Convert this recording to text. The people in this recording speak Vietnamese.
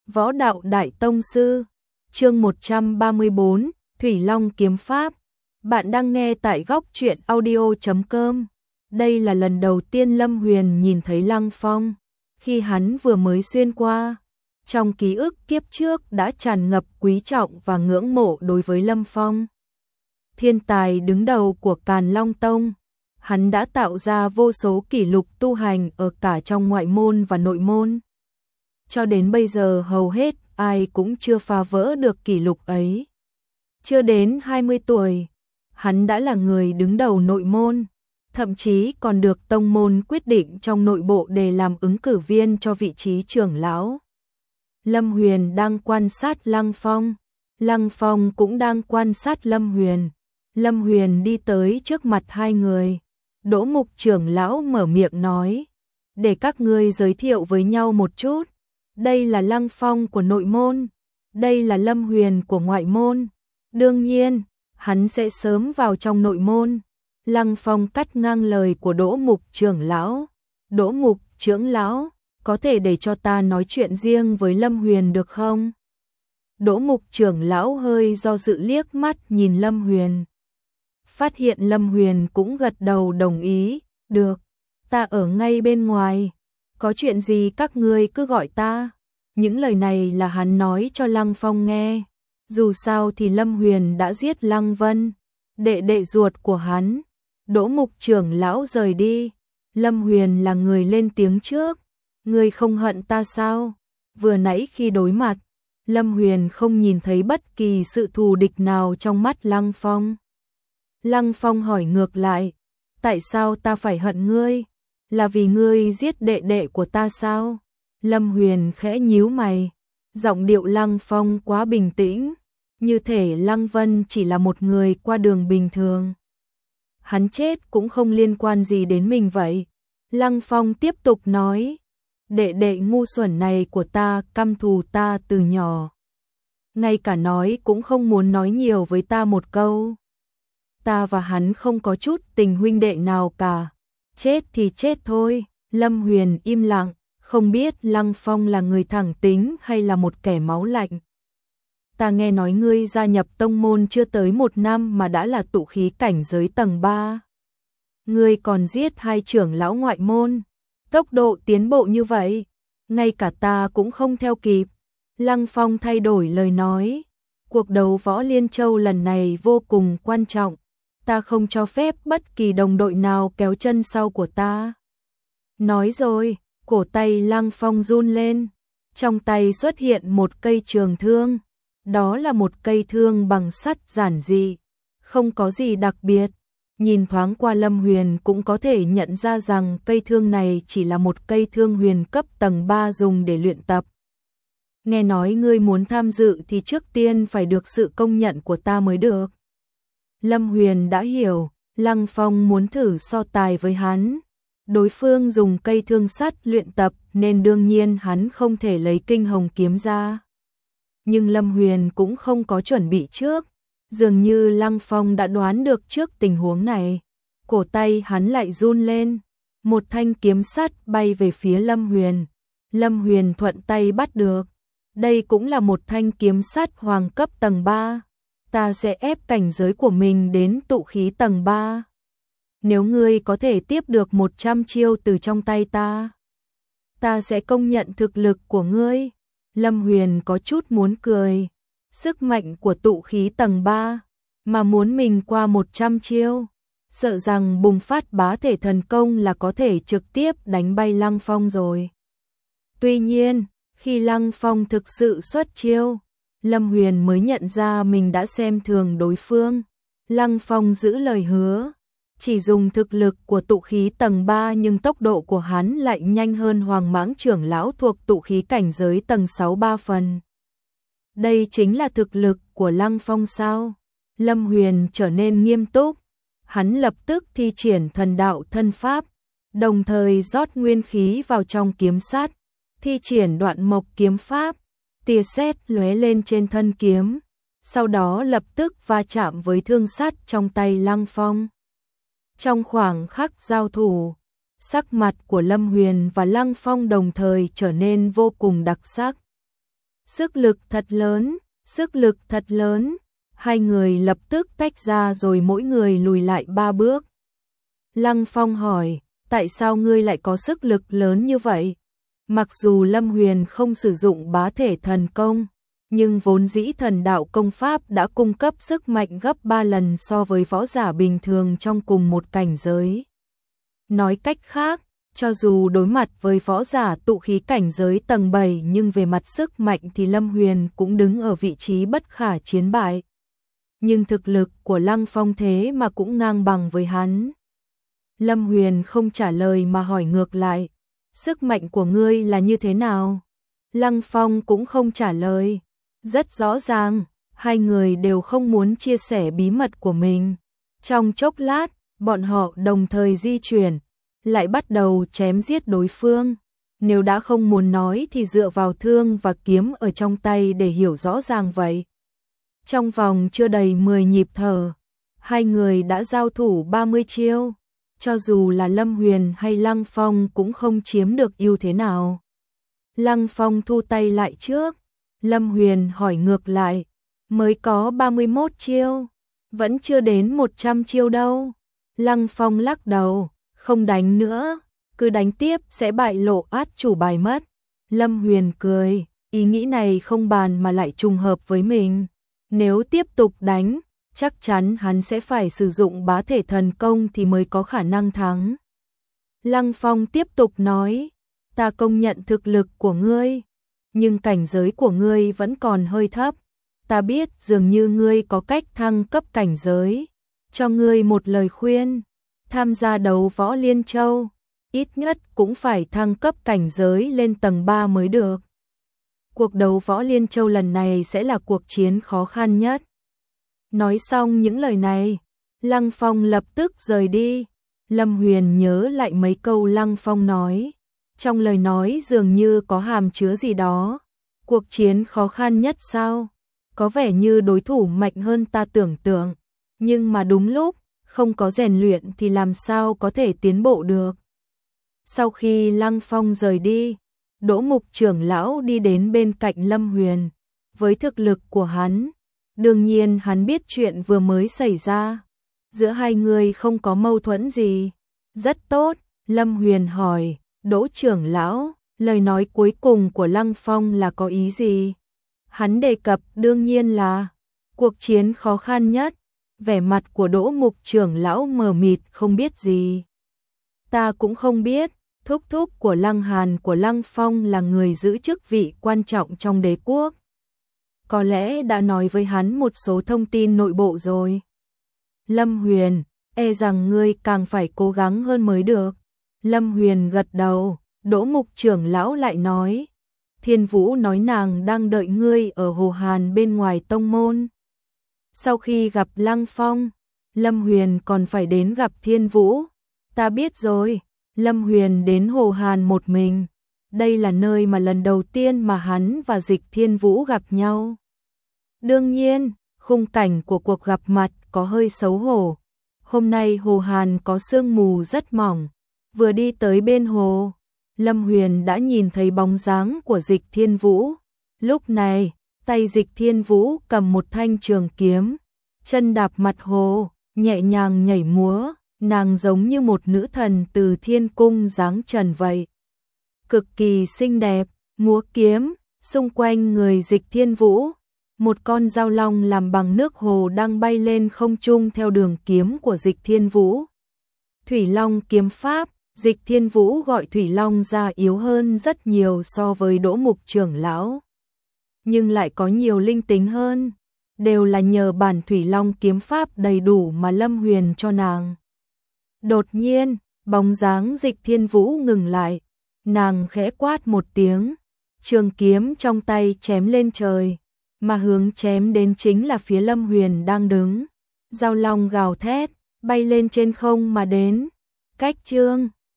Võ đạo đại tông sư, chương 134, Thủy Long kiếm pháp. Bạn đang nghe tại góc truyện audio.com. Đây là lần đầu tiên Lâm Huyền nhìn thấy Lăng Phong, khi hắn vừa mới xuyên qua. Trong ký ức kiếp trước đã tràn ngập quý trọng và ngưỡng mộ đối với Lâm Phong. Thiên tài đứng đầu của Càn Long Tông, hắn đã tạo ra vô số kỷ lục tu hành ở cả trong ngoại môn và nội môn. Cho đến bây giờ hầu hết ai cũng chưa phá vỡ được kỷ lục ấy. Chưa đến 20 tuổi, hắn đã là người đứng đầu nội môn, thậm chí còn được tông môn quyết định trong nội bộ để làm ứng cử viên cho vị trí trưởng lão. Lâm Huyền đang quan sát Lăng Phong, Lăng Phong cũng đang quan sát Lâm Huyền. Lâm Huyền đi tới trước mặt hai người. Đỗ Mục trưởng lão mở miệng nói, để các ngươi giới thiệu với nhau một chút. Đây là Lăng Phong của nội môn, đây là Lâm Huyền của ngoại môn. Đương nhiên, hắn sẽ sớm vào trong nội môn. Lăng Phong cắt ngang lời của Đỗ Mục trưởng lão. Đỗ Mục trưởng lão, có thể để cho ta nói chuyện riêng với Lâm Huyền được không? Đỗ Mục trưởng lão hơi do dự liếc mắt nhìn Lâm Huyền. Phát hiện Lâm Huyền cũng gật đầu đồng ý, được, ta ở ngay bên ngoài, có chuyện gì các ngươi cứ gọi ta. Những lời này là hắn nói cho Lăng Phong nghe, dù sao thì Lâm Huyền đã giết Lăng Vân, đệ đệ ruột của hắn. Đỗ Mục trưởng lão rời đi, Lâm Huyền là người lên tiếng trước, ngươi không hận ta sao? Vừa nãy khi đối mặt, Lâm Huyền không nhìn thấy bất kỳ sự thù địch nào trong mắt Lăng Phong. Lăng Phong hỏi ngược lại, tại sao ta phải hận ngươi? Là vì ngươi giết đệ đệ của ta sao? Lâm Huyền khẽ nhíu mày, giọng điệu Lăng Phong quá bình tĩnh, như thể Lăng Vân chỉ là một người qua đường bình thường. Hắn chết cũng không liên quan gì đến mình vậy. Lăng Phong tiếp tục nói, đệ đệ ngu xuẩn này của ta căm thù ta từ nhỏ. Ngay cả nói cũng không muốn nói nhiều với ta một câu. Ta và hắn không có chút tình huynh đệ nào cả. Chết thì chết thôi. Lâm Huyền im lặng, không biết Lăng Phong là người thẳng tính hay là một kẻ máu lạnh. Ta nghe nói ngươi gia nhập tông môn chưa tới 1 năm mà đã là tụ khí cảnh giới tầng 3. Ngươi còn giết 2 trưởng lão ngoại môn. Tốc độ tiến bộ như vậy, ngay cả ta cũng không theo kịp. Lăng Phong thay đổi lời nói, cuộc đấu võ Liên Châu lần này vô cùng quan trọng. Ta không cho phép bất kỳ đồng đội nào kéo chân sau của ta. Nói rồi, cổ tay Lăng Phong run lên, trong tay xuất hiện một cây trường thương. Đó là một cây thương bằng sắt giản dị, không có gì đặc biệt. Nhìn thoáng qua Lâm Huyền cũng có thể nhận ra rằng cây thương này chỉ là một cây thương huyền cấp tầng 3 dùng để luyện tập. Nghe nói ngươi muốn tham dự thì trước tiên phải được sự công nhận của ta mới được. Lâm Huyền đã hiểu, Lăng Phong muốn thử so tài với hắn. Đối phương dùng cây thương sắt luyện tập nên đương nhiên hắn không thể lấy kinh hồng kiếm ra. Nhưng Lâm Huyền cũng không có chuẩn bị trước. Dường như Lăng Phong đã đoán được trước tình huống này. Cổ tay hắn lại run lên. Một thanh kiếm sắt bay về phía Lâm Huyền. Lâm Huyền thuận tay bắt được. Đây cũng là một thanh kiếm sắt hoàng cấp tầng 3. Ta sẽ ép cảnh giới của mình đến tụ khí tầng 3. Nếu ngươi có thể tiếp được 100 chiêu từ trong tay ta, ta sẽ công nhận thực lực của ngươi. Lâm Huyền có chút muốn cười. Sức mạnh của tụ khí tầng 3 mà muốn mình qua 100 chiêu, sợ rằng bùng phát bá thể thần công là có thể trực tiếp đánh bay Lăng Phong rồi. Tuy nhiên, khi Lăng Phong thực sự xuất chiêu, Lâm Huyền mới nhận ra mình đã xem thường đối phương. Lăng Phong giữ lời hứa, chỉ dùng thực lực của tụ khí tầng 3 nhưng tốc độ của hắn lại nhanh hơn Hoàng Mãng trưởng lão thuộc tụ khí cảnh giới tầng 6 3 phần. Đây chính là thực lực của Lăng Phong sao? Lâm Huyền trở nên nghiêm túc, hắn lập tức thi triển thần đạo thân pháp, đồng thời rót nguyên khí vào trong kiếm sắt, thi triển Đoạn Mộc kiếm pháp, tia sét lóe lên trên thân kiếm, sau đó lập tức va chạm với thương sắt trong tay Lăng Phong. Trong khoảng khắc giao thủ, sắc mặt của Lâm Huyền và Lăng Phong đồng thời trở nên vô cùng đặc sắc. sức lực thật lớn, sức lực thật lớn. Hai người lập tức tách ra rồi mỗi người lùi lại 3 bước. Lăng Phong hỏi, tại sao ngươi lại có sức lực lớn như vậy? Mặc dù Lâm Huyền không sử dụng bá thể thần công, nhưng vốn dĩ thần đạo công pháp đã cung cấp sức mạnh gấp 3 lần so với võ giả bình thường trong cùng một cảnh giới. Nói cách khác, cho dù đối mặt với võ giả tụ khí cảnh giới tầng 7 nhưng về mặt sức mạnh thì Lâm Huyền cũng đứng ở vị trí bất khả chiến bại. Nhưng thực lực của Lăng Phong thế mà cũng ngang bằng với hắn. Lâm Huyền không trả lời mà hỏi ngược lại, sức mạnh của ngươi là như thế nào? Lăng Phong cũng không trả lời. Rất rõ ràng, hai người đều không muốn chia sẻ bí mật của mình. Trong chốc lát, bọn họ đồng thời di chuyển, lại bắt đầu chém giết đối phương. Nếu đã không muốn nói thì dựa vào thương và kiếm ở trong tay để hiểu rõ ràng vậy. Trong vòng chưa đầy 10 nhịp thở, hai người đã giao thủ 30 chiêu. Cho dù là Lâm Huyền hay Lăng Phong cũng không chiếm được ưu thế nào. Lăng Phong thu tay lại trước. Lâm Huyền hỏi ngược lại, mới có 31 chiêu, vẫn chưa đến 100 chiêu đâu. Lăng Phong lắc đầu, không đánh nữa, cứ đánh tiếp sẽ bại lộ át chủ bài mất. Lâm Huyền cười, ý nghĩ này không bàn mà lại trùng hợp với mình. Nếu tiếp tục đánh, chắc chắn hắn sẽ phải sử dụng bá thể thần công thì mới có khả năng thắng. Lăng Phong tiếp tục nói, ta công nhận thực lực của ngươi, nhưng cảnh giới của ngươi vẫn còn hơi thấp. Ta biết dường như ngươi có cách thăng cấp cảnh giới. Cho ngươi một lời khuyên, tham gia đấu võ Liên Châu, ít nhất cũng phải thăng cấp cảnh giới lên tầng 3 mới được. Cuộc đấu võ Liên Châu lần này sẽ là cuộc chiến khó khăn nhất. Nói xong những lời này, Lăng Phong lập tức rời đi. Lâm Huyền nhớ lại mấy câu Lăng Phong nói. Trong lời nói dường như có hàm chứa gì đó. Cuộc chiến khó khăn nhất sao? Có vẻ như đối thủ mạnh hơn ta tưởng tượng. Nhưng mà đúng lúc, không có rèn luyện thì làm sao có thể tiến bộ được. Sau khi Lăng Phong rời đi, Đỗ Mục trưởng lão đi đến bên cạnh Lâm Huyền. Với thực lực của hắn, đương nhiên hắn biết chuyện vừa mới xảy ra. Giữa hai người không có mâu thuẫn gì. Rất tốt, Lâm Huyền hỏi, Đỗ trưởng lão, lời nói cuối cùng của Lăng Phong là có ý gì? Hắn đề cập đương nhiên là cuộc chiến khó khăn nhất. Vẻ mặt của Đỗ Mục trưởng lão mờ mịt không biết gì. Ta cũng không biết, thúc thúc của Lăng Hàn của Lăng Phong là người giữ chức vị quan trọng trong đế quốc. Có lẽ đã nói với hắn một số thông tin nội bộ rồi. Lâm Huyền, e rằng ngươi càng phải cố gắng hơn mới được. Lâm Huyền gật đầu, Đỗ Mục trưởng lão lại nói. Thiên Vũ nói nàng đang đợi ngươi ở Hồ Hàn bên ngoài tông môn. Sau khi gặp Lăng Phong, Lâm Huyền còn phải đến gặp Thiên Vũ. Ta biết rồi, Lâm Huyền đến Hồ Hàn một mình. Đây là nơi mà lần đầu tiên mà hắn và Dịch Thiên Vũ gặp nhau. Đương nhiên, khung cảnh của cuộc gặp mặt có hơi xấu hổ. Hôm nay Hồ Hàn có sương mù rất mỏng. Vừa đi tới bên hồ, Lâm Huyền đã nhìn thấy bóng dáng của Dịch Thiên Vũ. Lúc này, tay Dịch Thiên Vũ cầm một thanh trường kiếm, chân đạp mặt hồ, nhẹ nhàng nhảy múa, nàng giống như một nữ thần từ thiên cung giáng trần vậy. Cực kỳ xinh đẹp, múa kiếm, xung quanh người Dịch Thiên Vũ, một con dao long làm bằng nước hồ đang bay lên không trung theo đường kiếm của Dịch Thiên Vũ. Thủy Long kiếm pháp, Dịch Thiên Vũ gọi Thủy Long ra yếu hơn rất nhiều so với Đỗ Mục trưởng lão, nhưng lại có nhiều linh tính hơn, đều là nhờ bản Thủy Long kiếm pháp đầy đủ mà Lâm Huyền cho nàng. Đột nhiên, bóng dáng Dịch Thiên Vũ ngừng lại, nàng khẽ quát một tiếng, trường kiếm trong tay chém lên trời, mà hướng chém đến chính là phía Lâm Huyền đang đứng. Dao long gào thét, bay lên trên không mà đến. Cách chương